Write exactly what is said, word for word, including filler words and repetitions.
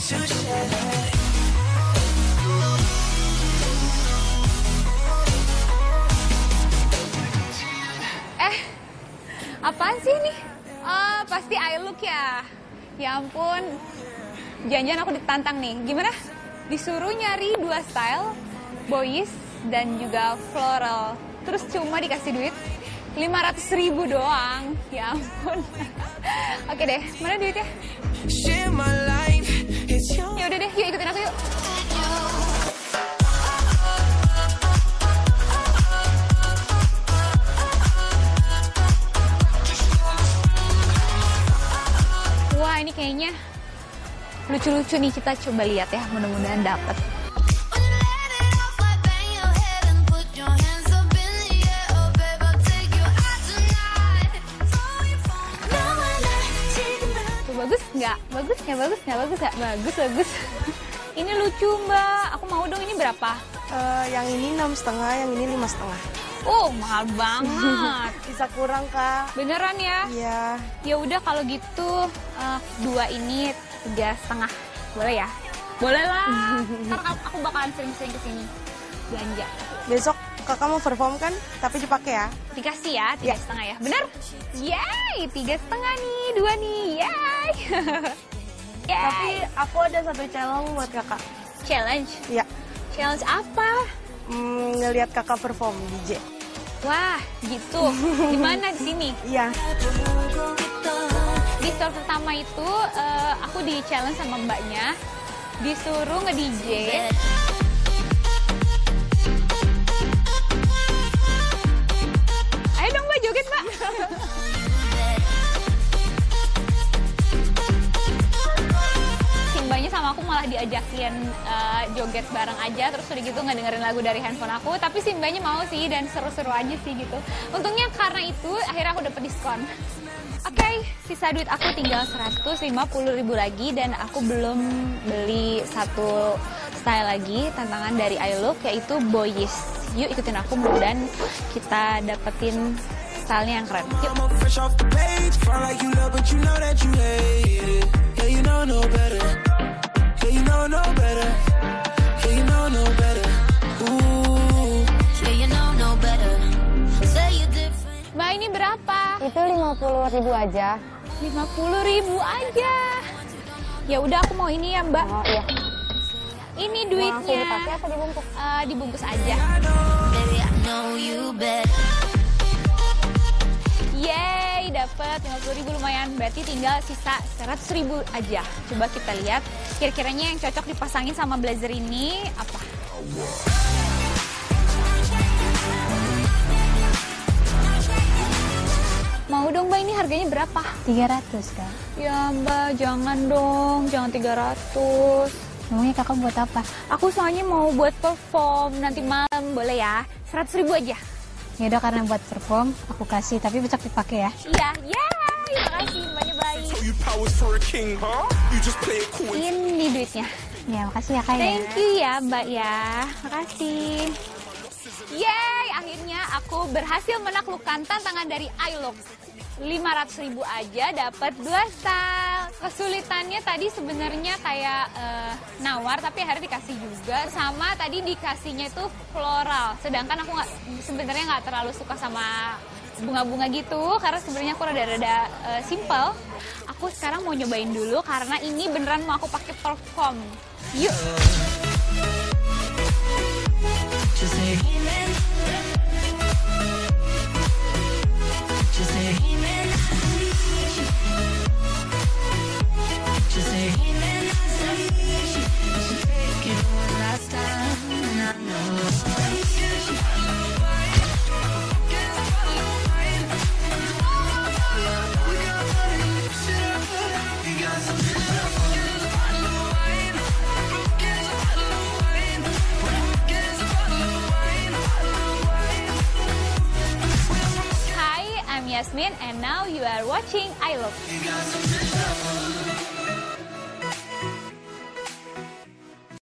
Eh, apaan sih ini? Oh, pasti I Look ya. Ya ampun, jangan-jangan aku ditantang nih. Gimana? Disuruh nyari dua style, boys dan juga floral. Terus cuma dikasih duit lima ratus ribu doang. Ya ampun. Oke deh, mana duitnya? Ya udah deh, yuk ikutin aku yuk. Wah, ini kayaknya lucu-lucu nih, kita coba lihat ya, mudah-mudahan dapet. Tuh, bagus nggak? Bagus nggak? Bagus nggak? Bagus nggak? Bagus, bagus. Ini lucu mbak, aku mau dong. Ini berapa? Uh, yang ini enam setengah, yang ini lima setengah. Oh, mahal banget. Bisa kurang kak? Beneran ya? Iya. Ya udah kalau gitu uh, dua ini tiga setengah, boleh ya? Boleh lah. Ntar aku bakalan sering-sering kesini belanja. Besok kakak mau perform kan? Tapi dipakai ya? Dikasih ya tiga setengah ya, bener? Yay, tiga setengah nih, dua nih, yay. Yay. Tapi aku ada satu challenge buat kakak. Challenge? Iya. Challenge apa? Hmm, ngelihat kakak perform D J. Wah, gitu. Di mana? Di sini? Iya. Di store pertama itu uh, aku di challenge sama mbaknya, disuruh nge-D J. Ayo dong mbak, joget mbak. Si mbaknya sama aku malah diajakin uh, joget bareng aja, terus udah gitu ngedengerin lagu dari handphone aku. Tapi si mbaknya mau sih dan seru-seru aja sih gitu. Untungnya karena itu akhirnya aku dapet diskon. Oke, okay, sisa duit aku tinggal seratus lima puluh ribu lagi dan aku belum beli satu style lagi, tantangan dari I Look, yaitu boys. Yuk ikutin aku, mudah-mudahan kita dapetin stylenya yang keren. Yuk. Mbak, ini berapa? Itu lima puluh ribu aja. lima puluh ribu aja. Ya udah, aku mau ini ya, Mbak. Oh, iya. Ini duitnya. Mau dipakai atau dibungkus? Uh, dibungkus aja. Yeay, dapat lima puluh ribu, lumayan. Berarti tinggal sisa seratus ribu aja. Coba kita lihat kira-kiranya yang cocok dipasangin sama blazer ini apa. Mau dong mbak, ini harganya berapa? tiga ratus kak. Ya mbak, jangan dong, jangan tiga ratus. Emangnya kakak buat apa? Aku soalnya mau buat perform nanti malam, boleh ya? seratus ribu aja. Ya udah, karena buat perform aku kasih, tapi besok dipakai ya. Iya, ya, makasih mbaknya baik. Ini duitnya. Ya makasih ya kak. Thank you ya mbak ya, makasih. Yeay, akhirnya aku berhasil menaklukkan tantangan dari I Look. lima ratus ribu aja dapat dua style. Kesulitannya tadi sebenarnya kayak uh, nawar, tapi akhirnya dikasih juga. Sama tadi dikasihnya itu floral. Sedangkan aku nggak, sebenarnya nggak terlalu suka sama bunga-bunga gitu, karena sebenarnya aku rada-rada uh, simple. Aku sekarang mau nyobain dulu karena ini beneran mau aku pakai perform. Yuk. Yasmin, and now you are watching I Look.